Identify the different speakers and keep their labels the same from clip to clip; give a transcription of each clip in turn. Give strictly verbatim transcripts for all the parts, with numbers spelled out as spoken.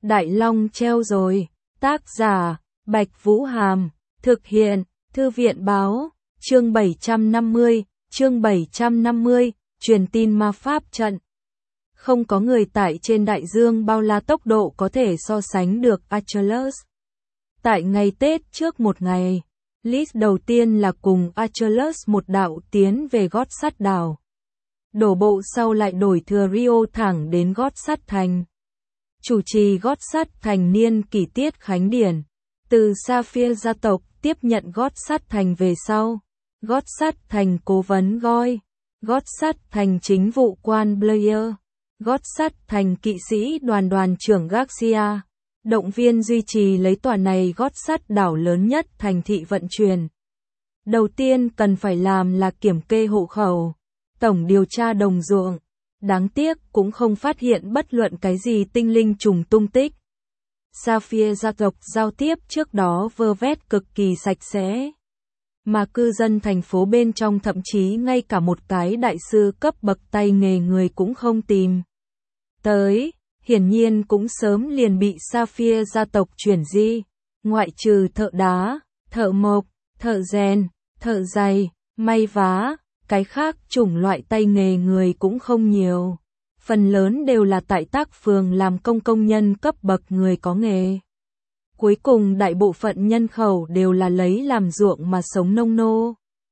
Speaker 1: Đại Long treo rồi. Tác giả, Bạch Vũ Hàm. Thực hiện, Thư viện báo. Chương bảy trăm năm mươi, chương bảy trăm năm mươi, truyền tin ma pháp trận. Không có người tại trên đại dương bao la tốc độ có thể so sánh được Achilles. Tại ngày Tết trước một ngày, Lys đầu tiên là cùng Achilles một đạo tiến về gót sắt đảo. Đổ bộ sau lại đổi thừa Rio thẳng đến gót sắt thành. Chủ trì gót sắt thành niên kỷ tiết khánh điển. Từ Sapphire gia tộc tiếp nhận gót sắt thành về sau. Gót sắt thành cố vấn Goy. Gót sắt thành chính vụ quan Blair. Gót sắt thành kỵ sĩ đoàn đoàn trưởng Garcia. Động viên duy trì lấy tòa này gót sắt đảo lớn nhất thành thị vận chuyển. Đầu tiên cần phải làm là kiểm kê hộ khẩu, tổng điều tra đồng ruộng. Đáng tiếc cũng không phát hiện bất luận cái gì tinh linh trùng tung tích. Sapphire gia tộc giao tiếp trước đó vơ vét cực kỳ sạch sẽ. Mà cư dân thành phố bên trong thậm chí ngay cả một cái đại sư cấp bậc tay nghề người cũng không tìm tới, hiển nhiên cũng sớm liền bị Sapphire gia tộc chuyển di, ngoại trừ thợ đá, thợ mộc, thợ rèn, thợ giày, may vá, cái khác chủng loại tay nghề người cũng không nhiều. Phần lớn đều là tại tác phường làm công công nhân cấp bậc người có nghề. Cuối cùng đại bộ phận nhân khẩu đều là lấy làm ruộng mà sống nông nô.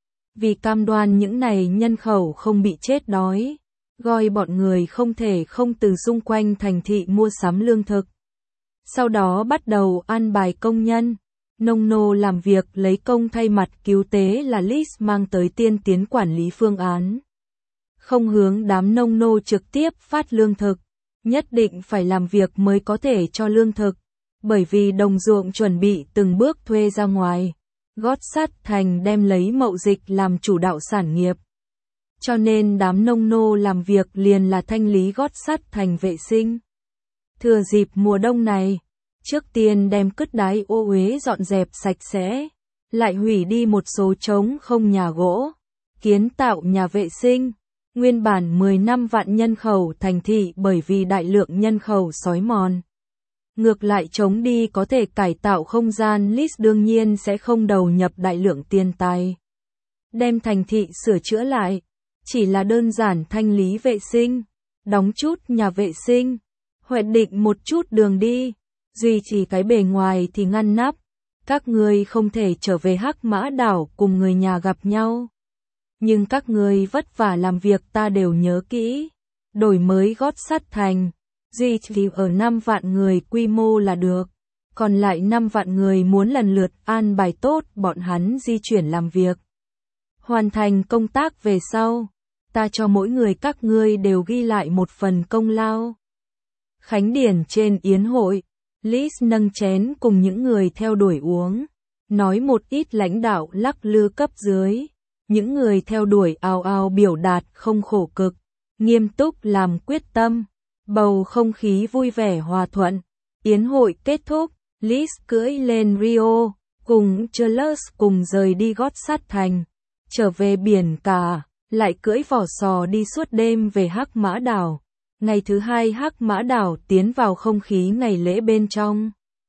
Speaker 1: Vì cam đoan những này nhân khẩu không bị chết đói, Goy bọn người không thể không từ xung quanh thành thị mua sắm lương thực. Sau đó bắt đầu an bài công nhân, nông nô làm việc lấy công thay mặt cứu tế là Lys mang tới tiên tiến quản lý phương án. Không hướng đám nông nô trực tiếp phát lương thực, nhất định phải làm việc mới có thể cho lương thực, bởi vì đồng ruộng chuẩn bị từng bước thuê ra ngoài. Gót sắt thành đem lấy mậu dịch làm chủ đạo sản nghiệp. Cho nên đám nông nô làm việc liền là thanh lý gót sắt thành vệ sinh. Thừa dịp mùa đông này, trước tiên đem cứt đái ô uế dọn dẹp sạch sẽ, lại hủy đi một số trống không nhà gỗ, kiến tạo nhà vệ sinh. Nguyên bản mười năm vạn nhân khẩu thành thị bởi vì đại lượng nhân khẩu xói mòn. Ngược lại chống đi có thể cải tạo không gian, Lys đương nhiên sẽ không đầu nhập đại lượng tiền tài. Đem thành thị sửa chữa lại, chỉ là đơn giản thanh lý vệ sinh, đóng chút nhà vệ sinh, hoạch định một chút đường đi, duy trì cái bề ngoài thì ngăn nắp. Các ngươi không thể trở về Hắc Mã đảo cùng người nhà gặp nhau. Nhưng các ngươi vất vả làm việc ta đều nhớ kỹ. Đổi mới gót sắt thành, duy trì ở năm vạn người quy mô là được. Còn lại năm vạn người muốn lần lượt an bài tốt bọn hắn di chuyển làm việc. Hoàn thành công tác về sau, ta cho mỗi người các ngươi đều ghi lại một phần công lao. Khánh điển trên yến hội, Lys nâng chén cùng những người theo đuổi uống, nói một ít lãnh đạo lắc lư cấp dưới. Những người theo đuổi ào ào biểu đạt không khổ cực, nghiêm túc làm quyết tâm, bầu không khí vui vẻ hòa thuận. Yến hội kết thúc, Lys cưỡi lên Rio, cùng Achilles cùng rời đi gót sắt thành, trở về biển cả, lại cưỡi vỏ sò đi suốt đêm về Hắc Mã đảo. Ngày thứ hai Hắc Mã đảo tiến vào không khí ngày lễ bên trong.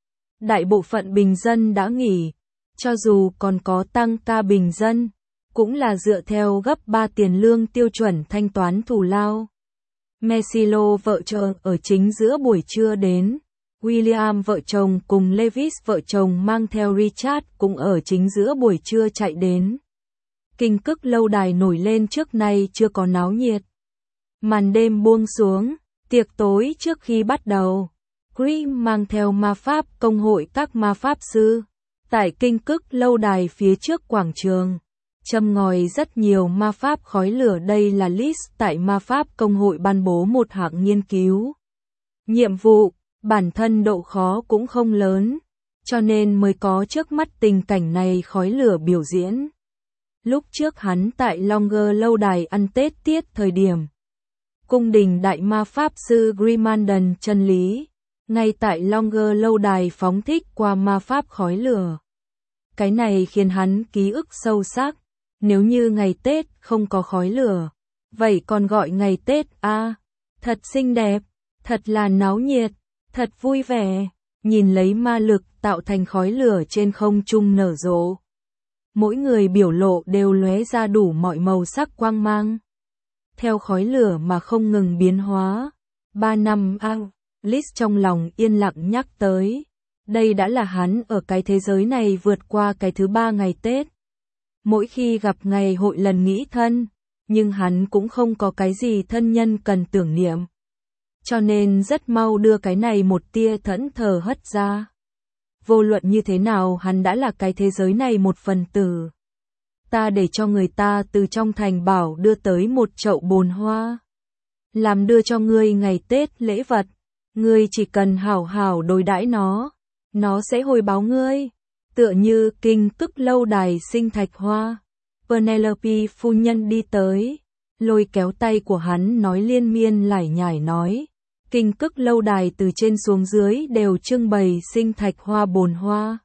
Speaker 1: Đại bộ phận bình dân đã nghỉ, cho dù còn có tăng ca bình dân, cũng là dựa theo gấp ba tiền lương tiêu chuẩn thanh toán thù lao. Messilo vợ chồng ở chính giữa buổi trưa đến, William vợ chồng cùng Lewis vợ chồng mang theo Richard cũng ở chính giữa buổi trưa chạy đến. Kinh Cức lâu đài nổi lên trước nay chưa có náo nhiệt. Màn đêm buông xuống, tiệc tối trước khi bắt đầu, Grimm mang theo ma pháp công hội các ma pháp sư, tại Kinh Cức lâu đài phía trước quảng trường. Châm ngòi rất nhiều ma pháp khói lửa, đây là Lys tại ma pháp công hội ban bố một hạng nghiên cứu. Nhiệm vụ, bản thân độ khó cũng không lớn, cho nên mới có trước mắt tình cảnh này khói lửa biểu diễn. Lúc trước hắn tại Longer lâu đài ăn Tết tiết thời điểm. Cung đình đại ma pháp sư Grimandon chân lý, ngay tại Longer lâu đài phóng thích qua ma pháp khói lửa. Cái này khiến hắn ký ức sâu sắc. Nếu như ngày Tết không có khói lửa, vậy còn gọi ngày Tết à? Thật xinh đẹp, thật là náo nhiệt. Thật vui vẻ, nhìn lấy ma lực tạo thành khói lửa trên không trung nở rộ. Mỗi người biểu lộ đều lóe ra đủ mọi màu sắc quang mang. Theo khói lửa mà không ngừng biến hóa. Ba năm ao, Liz trong lòng yên lặng nhắc tới. Đây đã là hắn ở cái thế giới này vượt qua cái thứ ba ngày Tết. Mỗi khi gặp ngày hội lần nghĩ thân, nhưng hắn cũng không có cái gì thân nhân cần tưởng niệm. Cho nên rất mau đưa cái này một tia thẫn thờ hất ra. Vô luận như thế nào hắn đã là cái thế giới này một phần tử. Ta để cho người ta từ trong thành bảo đưa tới một chậu bồn hoa. Làm đưa cho ngươi ngày Tết lễ vật. Ngươi chỉ cần hảo hảo đối đãi nó. Nó sẽ hồi báo ngươi. Tựa như kinh tức lâu đài sinh thạch hoa. Penelope phu nhân đi tới. Lôi kéo tay của hắn nói liên miên lải nhải nói. Kinh cức lâu đài từ trên xuống dưới đều trưng bày sinh thạch hoa bồn hoa.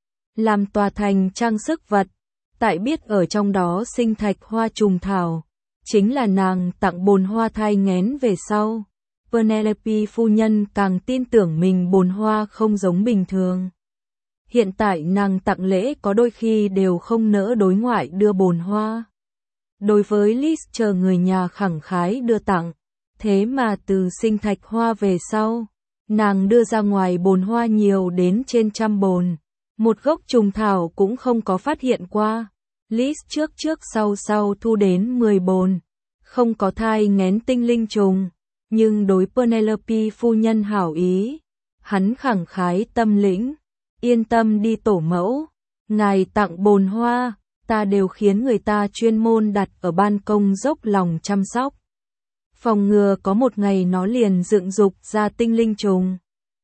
Speaker 1: Làm tòa thành trang sức vật. Tại biết ở trong đó sinh thạch hoa trùng thảo. Chính là nàng tặng bồn hoa thai nghén về sau. Penelope phu nhân càng tin tưởng mình bồn hoa không giống bình thường. Hiện tại nàng tặng lễ có đôi khi đều không nỡ đối ngoại đưa bồn hoa. Đối với Liz chờ người nhà khẳng khái đưa tặng. Thế mà từ sinh thạch hoa về sau, nàng đưa ra ngoài bồn hoa nhiều đến trên trăm bồn. Một gốc trùng thảo cũng không có phát hiện qua. Liz trước trước sau sau thu đến mười bồn. Không có thai nghén tinh linh trùng. Nhưng đối Penelope phu nhân hảo ý. Hắn khẳng khái tâm lĩnh. Yên tâm đi tổ mẫu. Ngài tặng bồn hoa, ta đều khiến người ta chuyên môn đặt ở ban công dốc lòng chăm sóc. Phòng ngừa có một ngày nó liền dựng dục ra tinh linh trùng.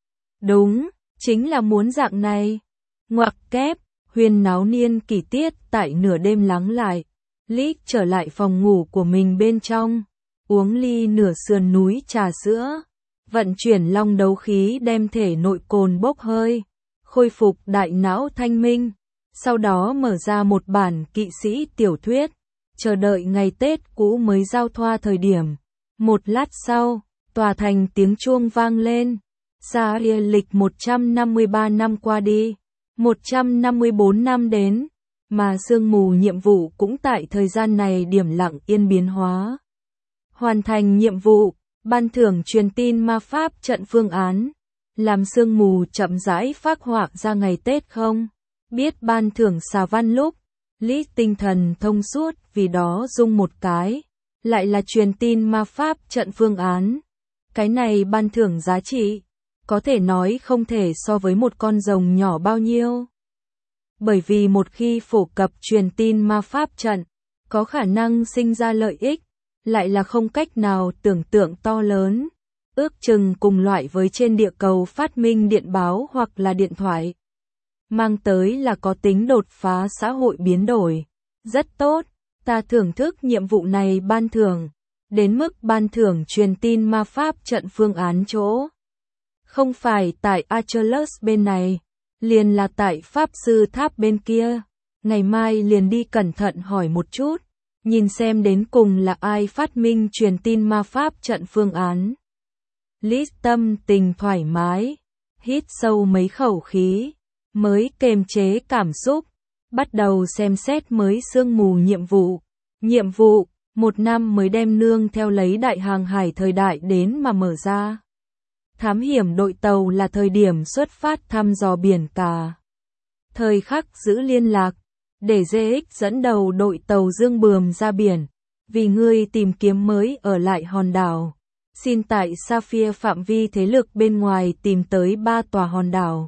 Speaker 1: Đúng, chính là muốn dạng này. Ngoặc kép, huyên náo niên kỷ tiết tại nửa đêm lắng lại. Liz trở lại phòng ngủ của mình bên trong. Uống ly nửa sườn núi trà sữa. Vận chuyển long đấu khí đem thể nội cồn bốc hơi. Khôi phục đại não thanh minh. Sau đó mở ra một bản kỵ sĩ tiểu thuyết. Chờ đợi ngày Tết cũ mới giao thoa thời điểm. Một lát sau, tòa thành tiếng chuông vang lên. Xa lịch một trăm năm mươi ba năm qua đi. một trăm năm mươi bốn năm đến. Mà sương mù nhiệm vụ cũng tại thời gian này điểm lặng yên biến hóa. Hoàn thành nhiệm vụ, ban thưởng truyền tin ma pháp trận phương án. Làm sương mù chậm rãi phác họa ra ngày Tết không? Biết ban thưởng xà văn lúc. Lý tinh thần thông suốt vì đó rung một cái. Lại là truyền tin ma pháp trận phương án. Cái này ban thưởng giá trị. Có thể nói không thể so với một con rồng nhỏ bao nhiêu. Bởi vì một khi phổ cập truyền tin ma pháp trận. Có khả năng sinh ra lợi ích. Lại là không cách nào tưởng tượng to lớn. Ước chừng cùng loại với trên địa cầu phát minh điện báo hoặc là điện thoại. Mang tới là có tính đột phá xã hội biến đổi. Rất tốt, ta thưởng thức nhiệm vụ này ban thưởng. Đến mức ban thưởng truyền tin ma pháp trận phương án chỗ. Không phải tại Achilles bên này, liền là tại Pháp Sư Tháp bên kia. Ngày mai liền đi cẩn thận hỏi một chút. Nhìn xem đến cùng là ai phát minh truyền tin ma pháp trận phương án. Liz tâm tình thoải mái, hít sâu mấy khẩu khí, mới kềm chế cảm xúc, bắt đầu xem xét mới sương mù nhiệm vụ. Nhiệm vụ, một năm mới đem nương theo lấy đại hàng hải thời đại đến mà mở ra. Thám hiểm đội tàu là thời điểm xuất phát thăm dò biển cả. Thời khắc giữ liên lạc, để giê ích dẫn đầu đội tàu dương bườm ra biển, vì ngươi tìm kiếm mới ở lại hòn đảo. Xin tại Sapphire phạm vi thế lực bên ngoài tìm tới ba tòa hòn đảo.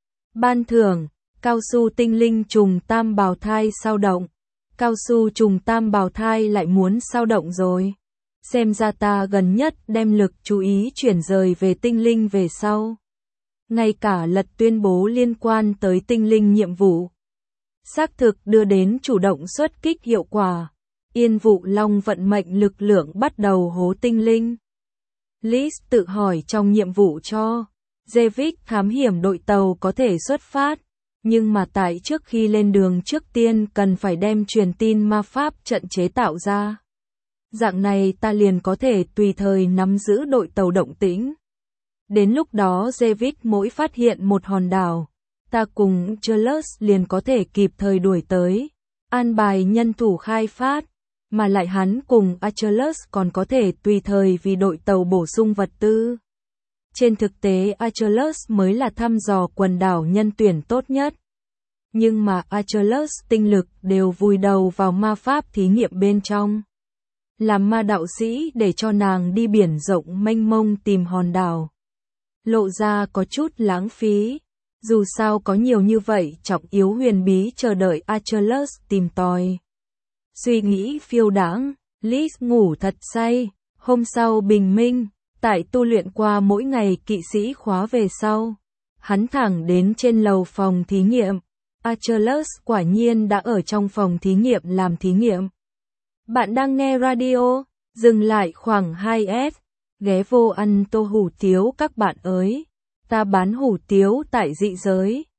Speaker 1: Ban thưởng, cao su tinh linh trùng tam bào thai sao động. Cao su trùng tam bào thai lại muốn sao động rồi. Xem ra ta gần nhất đem lực chú ý chuyển rời về tinh linh về sau. Ngay cả lật tuyên bố liên quan tới tinh linh nhiệm vụ. Xác thực đưa đến chủ động xuất kích hiệu quả. Yên vụ long vận mệnh lực lượng bắt đầu hố tinh linh. Liz tự hỏi trong nhiệm vụ cho Jevic thám hiểm đội tàu có thể xuất phát, nhưng mà tại trước khi lên đường trước tiên cần phải đem truyền tin ma pháp trận chế tạo ra. Dạng này ta liền có thể tùy thời nắm giữ đội tàu động tĩnh. Đến lúc đó David mỗi phát hiện một hòn đảo, ta cùng Achilles liền có thể kịp thời đuổi tới, an bài nhân thủ khai phát, mà lại hắn cùng Achilles còn có thể tùy thời vì đội tàu bổ sung vật tư. Trên thực tế Achilles mới là thăm dò quần đảo nhân tuyển tốt nhất. Nhưng mà Achilles tinh lực đều vùi đầu vào ma pháp thí nghiệm bên trong. Làm ma đạo sĩ để cho nàng đi biển rộng mênh mông tìm hòn đảo. Lộ ra có chút lãng phí. Dù sao có nhiều như vậy trọng yếu huyền bí chờ đợi Achilles tìm tòi. Suy nghĩ phiêu đãng, Liz ngủ thật say. Hôm sau bình minh, tại tu luyện qua mỗi ngày kỵ sĩ khóa về sau. Hắn thẳng đến trên lầu phòng thí nghiệm. Achilles quả nhiên đã ở trong phòng thí nghiệm làm thí nghiệm. Bạn đang nghe radio, dừng lại khoảng hai S, ghé vô ăn tô hủ tiếu các bạn ơi. Ta bán hủ tiếu tại dị giới.